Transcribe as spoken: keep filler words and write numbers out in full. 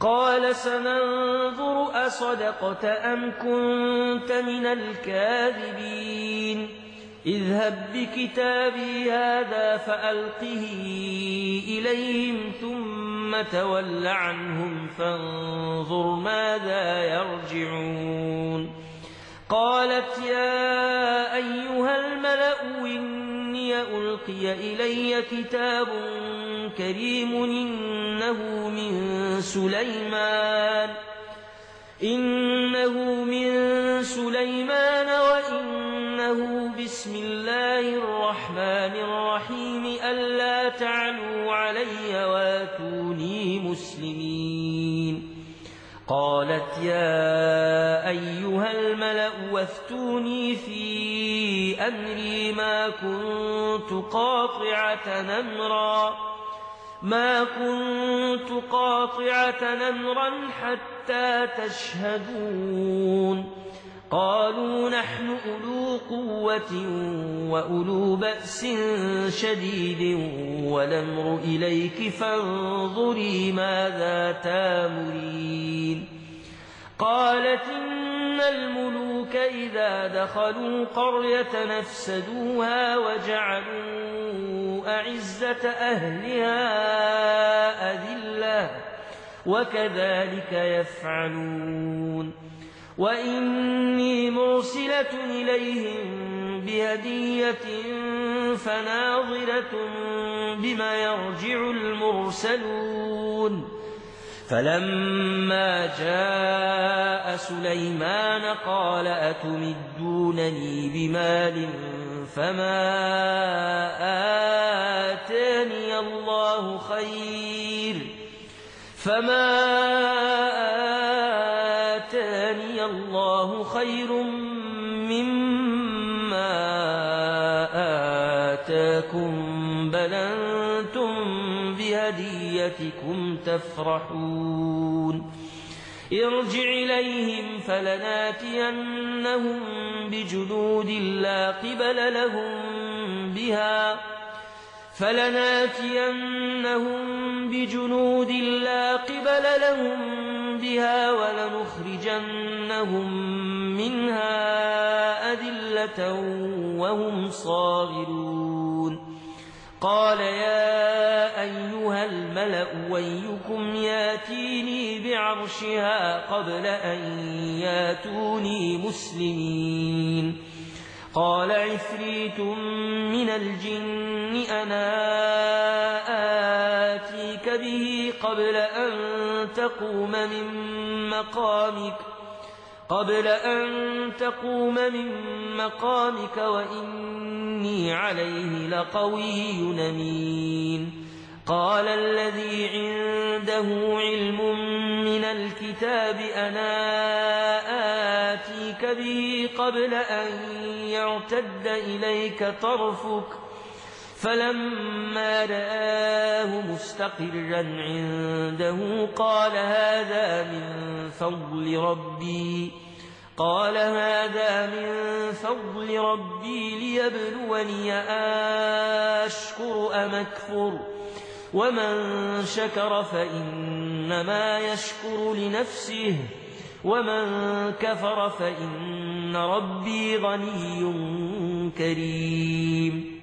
قال سننظر أصدقت أم كنت من الكاذبين اذهب بكتابي هذا فألقه إليهم ثم تول عنهم فانظر ماذا يرجعون قالت يا أيها الملأ إني ألقي إلي كتاب كريم إنه من سليمان إنه من سليمان وإنه بسم الله الرحمن الرحيم ألا تعلوا علي واتوني مسلمين قالت يا أيها الملأ وافتوني في أمري ما كنت قاطعة أمرا ما كنت قاطعة أمرا حتى تشهدون قالوا نحن أولو قوة وأولو بأس شديد والأمر إليك فانظري ماذا تامرين قالت إن الملوك إذا دخلوا قرية نفسدوها وجعلوا أعزة أهلها أذلة وكذلك يفعلون وإني مرسلة إليهم بهدية فناظرة بما يرجع المرسلون فلما جاء سليمان قال أتمدونني بمال فما آتاني الله خير فما آتاني الله خير مما آتاكم بل أنتم بهديتكم تفرحون ارجع إليهم فلناتينهم بجنود لا قبل لهم بها فلناتينهم بجنود لا قبل لهم بها ولنخرجنهم منها أذلة وهم صاغرون قال يا أيها الملأ أيكم ياتيني بعرشها قبل أن ياتوني مسلمين قال عفريت من الجن أنا آتيك به قبل أن تقوم من مقامك قبل أن تقوم من مقامك وإني عليه لقوي أمين قال الذي عنده علم من الكتاب أنا آتيك به قبل أن يرتد إليك طرفك فلما رآه مستقرا عنده قال هذا من فضل ربي قال هذا من فضل ربي ليبلوني أشكر أم أكفر ومن شكر فإنما يشكر لنفسه ومن كفر فإن ربي غني كريم